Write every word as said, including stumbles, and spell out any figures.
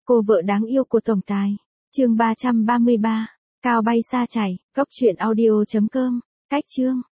Cô vợ đáng yêu của tổng tài. Chương ba trăm ba mươi ba. Cao bay xa chảy. Cốc truyện audio chấm com. Cách chương